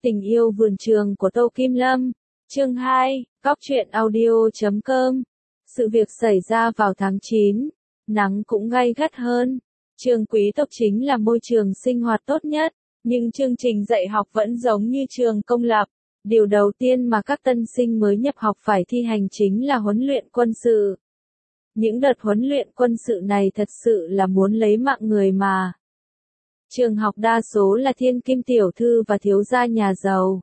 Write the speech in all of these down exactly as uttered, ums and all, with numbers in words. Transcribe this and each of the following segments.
Tình yêu vườn trường của Tô Kim Lâm. Chương hai, Góc truyện audio chấm com. Sự việc xảy ra vào tháng chín, nắng cũng gay gắt hơn. Trường quý tộc chính là môi trường sinh hoạt tốt nhất, nhưng chương trình dạy học vẫn giống như trường công lập. Điều đầu tiên mà các tân sinh mới nhập học phải thi hành chính là huấn luyện quân sự. Những đợt huấn luyện quân sự này thật sự là muốn lấy mạng người mà. Trường học đa số là thiên kim tiểu thư và thiếu gia nhà giàu.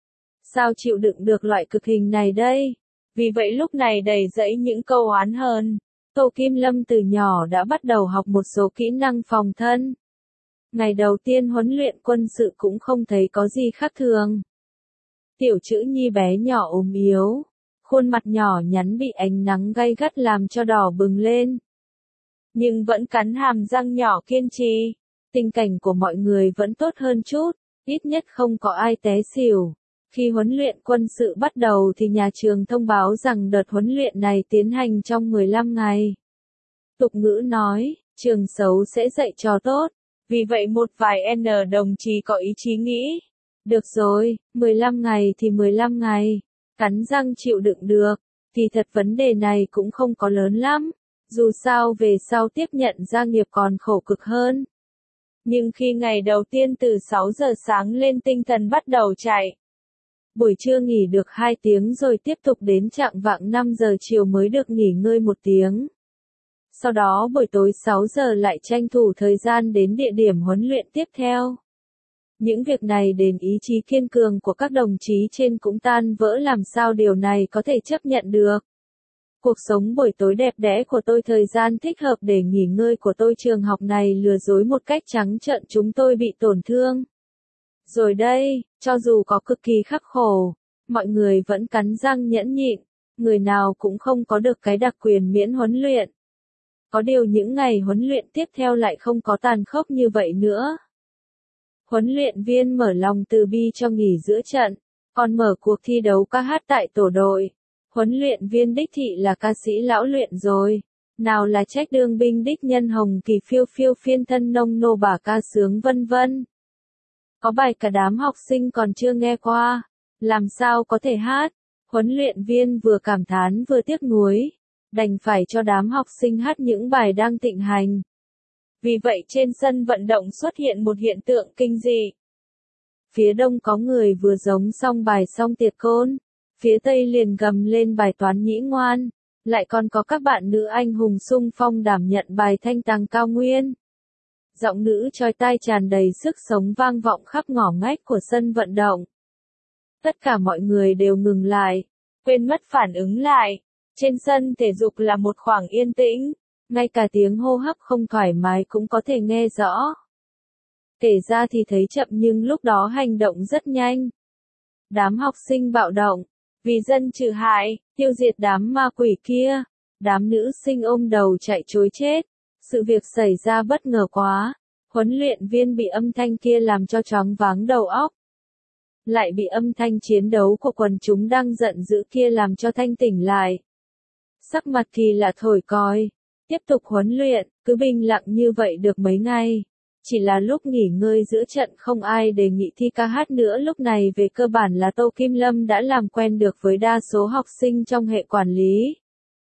Sao chịu đựng được loại cực hình này đây? Vì vậy lúc này đầy dẫy những câu oán hờn. Tô Kim Lâm từ nhỏ đã bắt đầu học một số kỹ năng phòng thân. Ngày đầu tiên huấn luyện quân sự cũng không thấy có gì khác thường. Tiểu Trữ Nhi bé nhỏ ốm yếu, khuôn mặt nhỏ nhắn bị ánh nắng gay gắt làm cho đỏ bừng lên. Nhưng vẫn cắn hàm răng nhỏ kiên trì. Tình cảnh của mọi người vẫn tốt hơn chút, ít nhất không có ai té xỉu. Khi huấn luyện quân sự bắt đầu thì nhà trường thông báo rằng đợt huấn luyện này tiến hành trong mười lăm ngày. Tục ngữ nói, trường xấu sẽ dạy trò tốt, vì vậy một vài N đồng chí có ý chí nghĩ. Được rồi, mười lăm ngày thì mười lăm ngày, cắn răng chịu đựng được, thì thật vấn đề này cũng không có lớn lắm, dù sao về sau tiếp nhận gia nghiệp còn khổ cực hơn. Nhưng khi ngày đầu tiên từ sáu giờ sáng lên tinh thần bắt đầu chạy. Buổi trưa nghỉ được hai tiếng rồi tiếp tục đến chạng vạng năm giờ chiều mới được nghỉ ngơi một tiếng. Sau đó buổi tối sáu giờ lại tranh thủ thời gian đến địa điểm huấn luyện tiếp theo. Những việc này đến ý chí kiên cường của các đồng chí trên cũng tan vỡ, làm sao điều này có thể chấp nhận được. Cuộc sống buổi tối đẹp đẽ của tôi, thời gian thích hợp để nghỉ ngơi của tôi, trường học này lừa dối một cách trắng trợn, chúng tôi bị tổn thương. Rồi đây, cho dù có cực kỳ khắc khổ, mọi người vẫn cắn răng nhẫn nhịn, người nào cũng không có được cái đặc quyền miễn huấn luyện. Có điều những ngày huấn luyện tiếp theo lại không có tàn khốc như vậy nữa. Huấn luyện viên mở lòng từ bi cho nghỉ giữa trận, còn mở cuộc thi đấu ca hát tại tổ đội. Huấn luyện viên đích thị là ca sĩ lão luyện rồi, nào là trách đương binh đích nhân hồng kỳ phiêu phiêu phiên thân nông nô bà ca sướng vân vân. Có bài cả đám học sinh còn chưa nghe qua, làm sao có thể hát, huấn luyện viên vừa cảm thán vừa tiếc nuối, đành phải cho đám học sinh hát những bài đang thịnh hành. Vì vậy trên sân vận động xuất hiện một hiện tượng kinh dị. Phía đông có người vừa giống xong bài xong tiệt côn. Phía Tây liền gầm lên bài toán nhĩ ngoan, lại còn có các bạn nữ anh hùng xung phong đảm nhận bài thanh tàng cao nguyên. Giọng nữ chói tai tràn đầy sức sống vang vọng khắp ngõ ngách của sân vận động. Tất cả mọi người đều ngừng lại, quên mất phản ứng lại. Trên sân thể dục là một khoảng yên tĩnh, ngay cả tiếng hô hấp không thoải mái cũng có thể nghe rõ. Kể ra thì thấy chậm nhưng lúc đó hành động rất nhanh. Đám học sinh bạo động. Vì dân trừ hại, tiêu diệt đám ma quỷ kia, đám nữ sinh ôm đầu chạy trối chết. Sự việc xảy ra bất ngờ quá, huấn luyện viên bị âm thanh kia làm cho choáng váng đầu óc. Lại bị âm thanh chiến đấu của quần chúng đang giận dữ kia làm cho thanh tỉnh lại. Sắc mặt thì là thổi còi, tiếp tục huấn luyện, cứ bình lặng như vậy được mấy ngày. Chỉ là lúc nghỉ ngơi giữa trận không ai đề nghị thi ca hát nữa, lúc này về cơ bản là Tô Kim Lâm đã làm quen được với đa số học sinh trong hệ quản lý.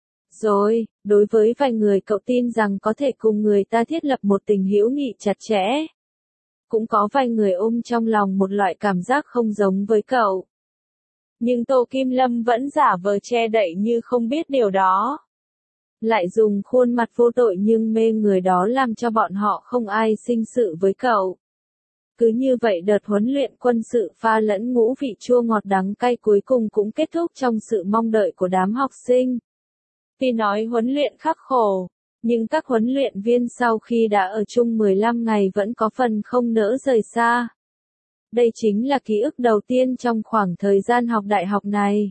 Rồi, đối với vài người cậu tin rằng có thể cùng người ta thiết lập một tình hữu nghị chặt chẽ. Cũng có vài người ôm trong lòng một loại cảm giác không giống với cậu. Nhưng Tô Kim Lâm vẫn giả vờ che đậy như không biết điều đó. Lại dùng khuôn mặt vô tội nhưng mê người đó làm cho bọn họ không ai sinh sự với cậu. Cứ như vậy đợt huấn luyện quân sự pha lẫn ngũ vị chua ngọt đắng cay cuối cùng cũng kết thúc trong sự mong đợi của đám học sinh. Tuy nói huấn luyện khắc khổ, nhưng các huấn luyện viên sau khi đã ở chung mười lăm ngày vẫn có phần không nỡ rời xa. Đây chính là ký ức đầu tiên trong khoảng thời gian học đại học này.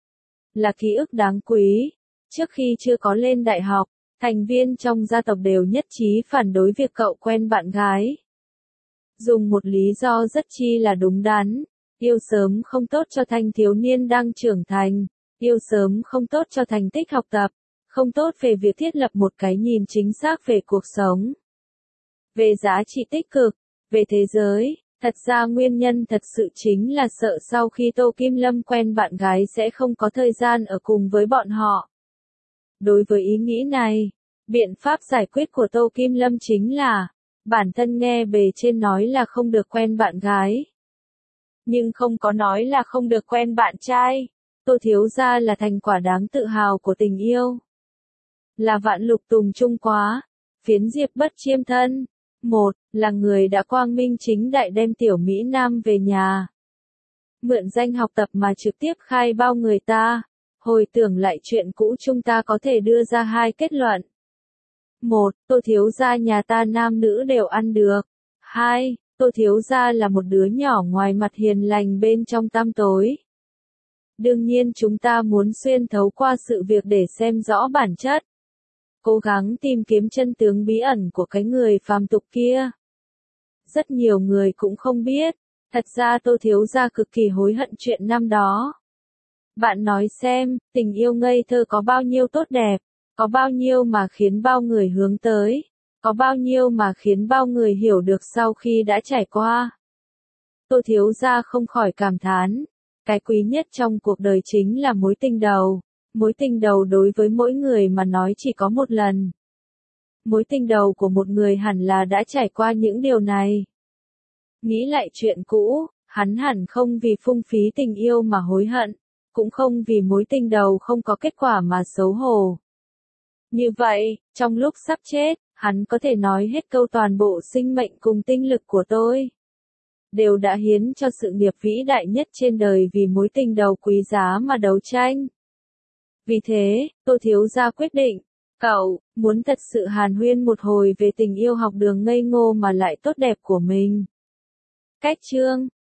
Là ký ức đáng quý. Trước khi chưa có lên đại học, thành viên trong gia tộc đều nhất trí phản đối việc cậu quen bạn gái. Dùng một lý do rất chi là đúng đắn, yêu sớm không tốt cho thanh thiếu niên đang trưởng thành, yêu sớm không tốt cho thành tích học tập, không tốt về việc thiết lập một cái nhìn chính xác về cuộc sống. Về giá trị tích cực, về thế giới, Thật ra nguyên nhân thật sự chính là sợ sau khi Tô Kim Lâm quen bạn gái sẽ không có thời gian ở cùng với bọn họ. Đối với ý nghĩ này, biện pháp giải quyết của Tô Kim Lâm chính là, bản thân nghe bề trên nói là không được quen bạn gái. Nhưng không có nói là không được quen bạn trai. Tô thiếu gia là thành quả đáng tự hào của tình yêu. Là vạn lục tùng trung quá, phiến diệp bất chiêm thân. Một, là người đã quang minh chính đại đem tiểu Mỹ Nam về nhà. Mượn danh học tập mà trực tiếp khai bao người ta. Hồi tưởng lại chuyện cũ chúng ta có thể đưa ra hai kết luận. Một, Tô thiếu gia nhà ta nam nữ đều ăn được. Hai, Tô thiếu gia là một đứa nhỏ ngoài mặt hiền lành bên trong tăm tối. Đương nhiên chúng ta muốn xuyên thấu qua sự việc để xem rõ bản chất. Cố gắng tìm kiếm chân tướng bí ẩn của cái người phàm tục kia. Rất nhiều người cũng không biết, thật ra Tô thiếu gia cực kỳ hối hận chuyện năm đó. Bạn nói xem, tình yêu ngây thơ có bao nhiêu tốt đẹp, có bao nhiêu mà khiến bao người hướng tới, có bao nhiêu mà khiến bao người hiểu được sau khi đã trải qua. Tô thiếu gia không khỏi cảm thán, cái quý nhất trong cuộc đời chính là mối tình đầu. Mối tình đầu đối với mỗi người mà nói chỉ có một lần. Mối tình đầu của một người hẳn là đã trải qua những điều này. Nghĩ lại chuyện cũ, hắn hẳn không vì phung phí tình yêu mà hối hận, cũng không vì mối tình đầu không có kết quả mà xấu hổ. Như vậy, trong lúc sắp chết, hắn có thể nói hết câu toàn bộ sinh mệnh cùng tinh lực của tôi đều đã hiến cho sự nghiệp vĩ đại nhất trên đời vì mối tình đầu quý giá mà đấu tranh. Vì thế, Tô thiếu gia quyết định, cậu, muốn thật sự hàn huyên một hồi về tình yêu học đường ngây ngô mà lại tốt đẹp của mình. Cách chương